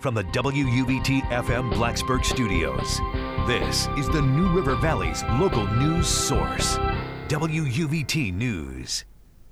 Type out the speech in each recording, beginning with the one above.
From the WUVT FM Blacksburg studios, this is the New River Valley's local news source, WUVT News.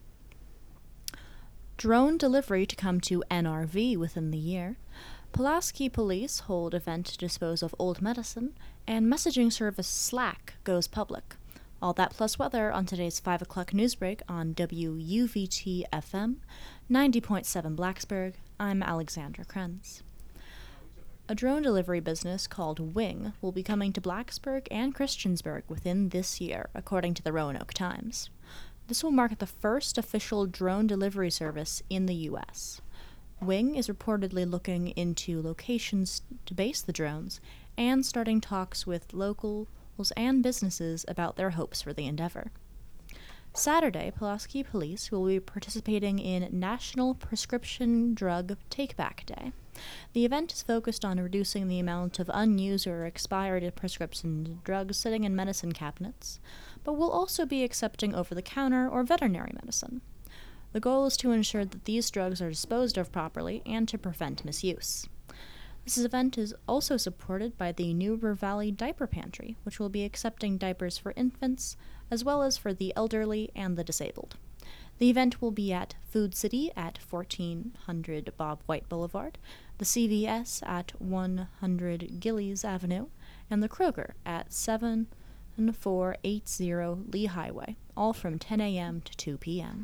Drone delivery to come to NRV within the year. Pulaski Police hold event to dispose of old medicine, and messaging service Slack goes public. All that plus weather on today's 5 o'clock news break on WUVT FM, 90.7 Blacksburg. I'm Alexandra Krenz. A drone delivery business called Wing will be coming to Blacksburg and Christiansburg within this year, according to the Roanoke Times. This will mark the first official drone delivery service in the U.S. Wing is reportedly looking into locations to base the drones and starting talks with locals and businesses about their hopes for the endeavor. Saturday, Pulaski Police will be participating in National Prescription Drug Take-Back Day. The event is focused on reducing the amount of unused or expired prescription drugs sitting in medicine cabinets, but will also be accepting over-the-counter or veterinary medicine. The goal is to ensure that these drugs are disposed of properly and to prevent misuse. This event is also supported by the New River Valley Diaper Pantry, which will be accepting diapers for infants, as well as for the elderly and the disabled. The event will be at Food City at 1400 Bob White Boulevard, the CVS at 100 Gillies Avenue, and the Kroger at 7480 Lee Highway, all from 10 a.m. to 2 p.m.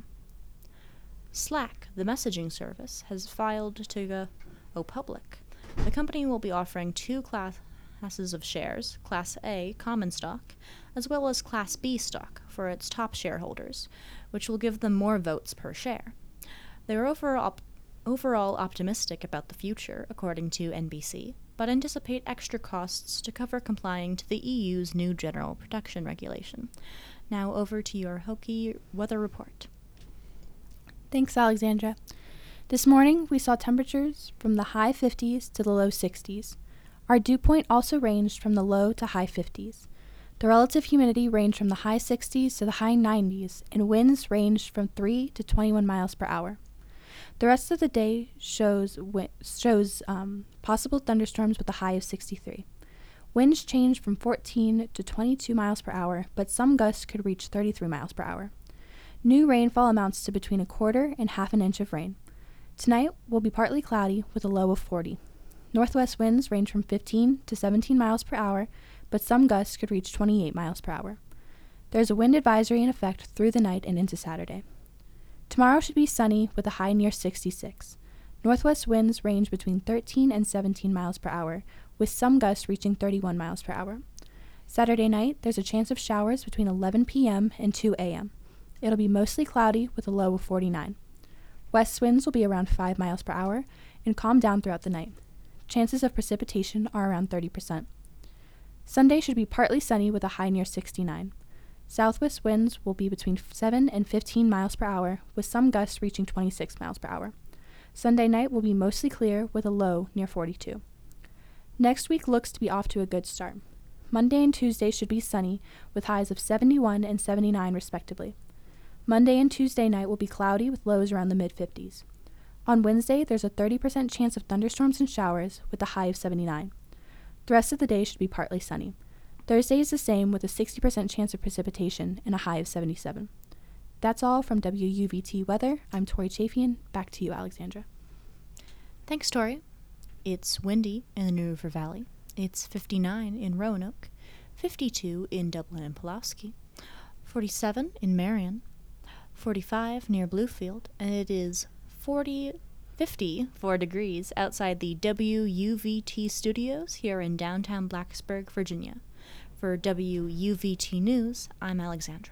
Slack, the messaging service, has filed to go public. The company will be offering two classes of shares, Class A common stock, as well as Class B stock for its top shareholders, which will give them more votes per share. They are overall optimistic about the future, according to NBC, but anticipate extra costs to cover complying to the EU's new General Protection Regulation. Now over to your Hokie weather report. Thanks, Alexandra. This morning, we saw temperatures from the high 50s to the low 60s. Our dew point also ranged from the low to high 50s. The relative humidity ranged from the high 60s to the high 90s, and winds ranged from 3 to 21 miles per hour. The rest of the day shows possible thunderstorms with a high of 63. Winds changed from 14 to 22 miles per hour, but some gusts could reach 33 miles per hour. New rainfall amounts to between a quarter and half an inch of rain. Tonight will be partly cloudy with a low of 40. Northwest winds range from 15 to 17 miles per hour, but some gusts could reach 28 miles per hour. There's a wind advisory in effect through the night and into Saturday. Tomorrow should be sunny with a high near 66. Northwest winds range between 13 and 17 miles per hour, with some gusts reaching 31 miles per hour. Saturday night, there's a chance of showers between 11 p.m. and 2 a.m. It'll be mostly cloudy with a low of 49. West winds will be around 5 miles per hour and calm down throughout the night. Chances of precipitation are around 30%. Sunday should be partly sunny with a high near 69. Southwest winds will be between 7 and 15 miles per hour, with some gusts reaching 26 miles per hour. Sunday night will be mostly clear with a low near 42. Next week looks to be off to a good start. Monday and Tuesday should be sunny, with highs of 71 and 79 respectively. Monday and Tuesday night will be cloudy with lows around the mid-50s. On Wednesday, there's a 30% chance of thunderstorms and showers with a high of 79. The rest of the day should be partly sunny. Thursday is the same with a 60% chance of precipitation and a high of 77. That's all from WUVT Weather. I'm Tori Chafian. Back to you, Alexandra. Thanks, Tori. It's windy in the New River Valley. It's 59 in Roanoke, 52 in Dublin and Pulaski, 47 in Marion, 45 near Bluefield, and it is 54 degrees outside the WUVT studios here in downtown Blacksburg, Virginia. For WUVT News, I'm Alexandra.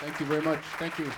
Thank you very much. Thank you.